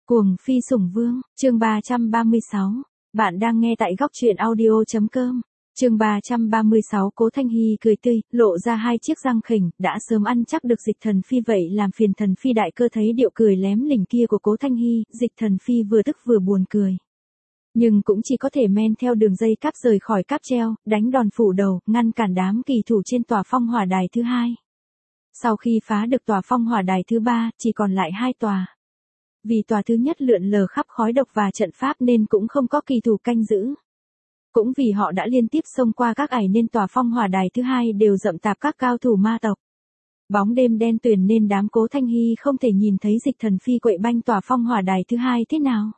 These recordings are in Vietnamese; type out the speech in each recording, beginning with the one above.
Cuồng phi sủng vương, chương 336. Bạn đang nghe tại góc truyện audio.com. Chương 336. Cố Thanh Hy cười tươi, lộ ra hai chiếc răng khỉnh, đã sớm ăn chắc được Dịch Thần Phi vậy làm phiền Thần Phi đại cơ. Thấy điệu cười lém lỉnh kia của Cố Thanh Hy, Dịch Thần Phi vừa tức vừa buồn cười. Nhưng cũng chỉ có thể men theo đường dây cáp rời khỏi cáp treo, đánh đòn phủ đầu, ngăn cản đám kỳ thủ trên tòa phong hỏa đài thứ hai. Sau khi phá được tòa phong hỏa đài thứ ba, chỉ còn lại hai tòa. Vì tòa thứ nhất lượn lờ khắp khói độc và trận pháp nên cũng không có kỳ thủ canh giữ. Cũng vì họ đã liên tiếp xông qua các ải nên tòa phong hỏa đài thứ hai đều rậm tạp các cao thủ ma tộc. Bóng đêm đen tuyền nên đám Cố Thanh Hy không thể nhìn thấy Dịch Thần Phi quậy banh tòa phong hỏa đài thứ hai thế nào.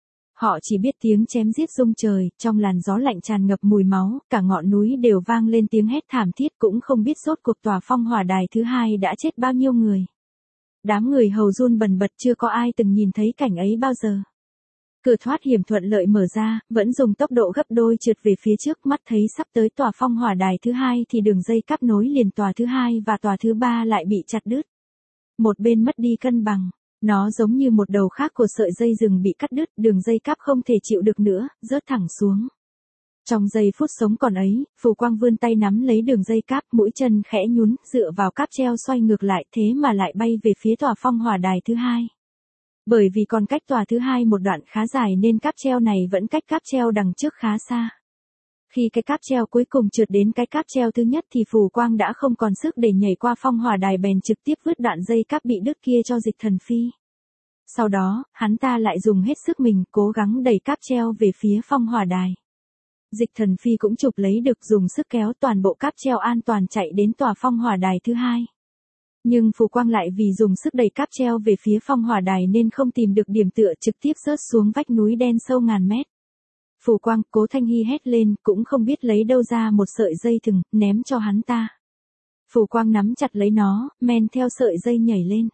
Họ chỉ biết tiếng chém giết rung trời, trong làn gió lạnh tràn ngập mùi máu, cả ngọn núi đều vang lên tiếng hét thảm thiết, cũng không biết rốt cuộc tòa phong hỏa đài thứ hai đã chết bao nhiêu người. Đám người hầu run bần bật, chưa có ai từng nhìn thấy cảnh ấy bao giờ. Cửa thoát hiểm thuận lợi mở ra, vẫn dùng tốc độ gấp đôi trượt về phía trước, mắt thấy sắp tới tòa phong hỏa đài thứ hai thì đường dây cáp nối liền tòa thứ hai và tòa thứ ba lại bị chặt đứt. Một bên mất đi cân bằng, nó giống như một đầu khác của sợi dây rừng bị cắt đứt, đường dây cáp không thể chịu được nữa, rớt thẳng xuống. Trong giây phút sống còn ấy, Phù Quang vươn tay nắm lấy đường dây cáp, mũi chân khẽ nhún, dựa vào cáp treo xoay ngược lại, thế mà lại bay về phía tòa phong hỏa đài thứ hai. Bởi vì còn cách tòa thứ hai một đoạn khá dài nên cáp treo này vẫn cách cáp treo đằng trước khá xa. Khi cái cáp treo cuối cùng trượt đến cái cáp treo thứ nhất thì Phù Quang đã không còn sức để nhảy qua phong hỏa đài, bèn trực tiếp vứt đoạn dây cáp bị đứt kia cho Dịch Thần Phi. Sau đó, hắn ta lại dùng hết sức mình, cố gắng đẩy cáp treo về phía phong hỏa đài. Dịch Thần Phi cũng chụp lấy được, dùng sức kéo toàn bộ cáp treo an toàn chạy đến tòa phong hỏa đài thứ hai. Nhưng Phù Quang lại vì dùng sức đẩy cáp treo về phía phong hỏa đài nên không tìm được điểm tựa, trực tiếp rớt xuống vách núi đen sâu ngàn mét. Phù Quang, Cố Thanh Hy hét lên, cũng không biết lấy đâu ra một sợi dây thừng, ném cho hắn ta. Phù Quang nắm chặt lấy nó, men theo sợi dây nhảy lên.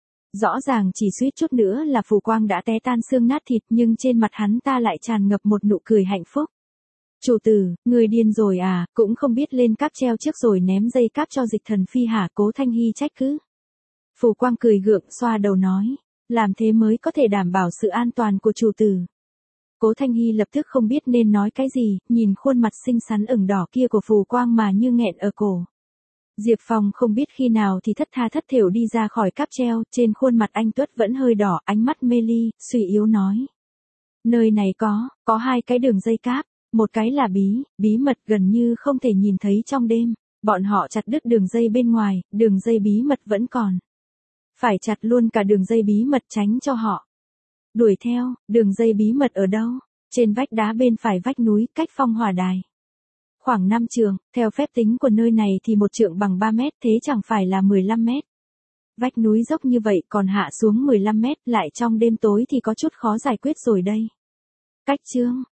Rõ ràng chỉ suýt chút nữa là Phù Quang đã té tan xương nát thịt, nhưng trên mặt hắn ta lại tràn ngập một nụ cười hạnh phúc. Chủ tử, người điên rồi à, cũng không biết lên cáp treo trước rồi ném dây cáp cho Dịch Thần Phi hả? Cố Thanh Hy trách cứ. Phù Quang cười gượng, xoa đầu nói, làm thế mới có thể đảm bảo sự an toàn của chủ tử. Cố Thanh Hy lập tức không biết nên nói cái gì, nhìn khuôn mặt xinh xắn ửng đỏ kia của Phù Quang mà như nghẹn ở cổ. Diệp Phong không biết khi nào thì thất tha thất thểu đi ra khỏi cáp treo, trên khuôn mặt anh Tuất vẫn hơi đỏ, ánh mắt mê ly, suy yếu nói. Nơi này có hai cái đường dây cáp. Một cái là bí mật gần như không thể nhìn thấy trong đêm, bọn họ chặt đứt đường dây bên ngoài, đường dây bí mật vẫn còn. Phải chặt luôn cả đường dây bí mật tránh cho họ đuổi theo. Đường dây bí mật ở đâu? Trên vách đá bên phải vách núi, cách phong hỏa đài khoảng 5 trượng, theo phép tính của nơi này thì 1 trượng bằng 3 mét, thế chẳng phải là 15 mét. Vách núi dốc như vậy còn hạ xuống 15 mét, lại trong đêm tối thì có chút khó giải quyết rồi đây. Cách chương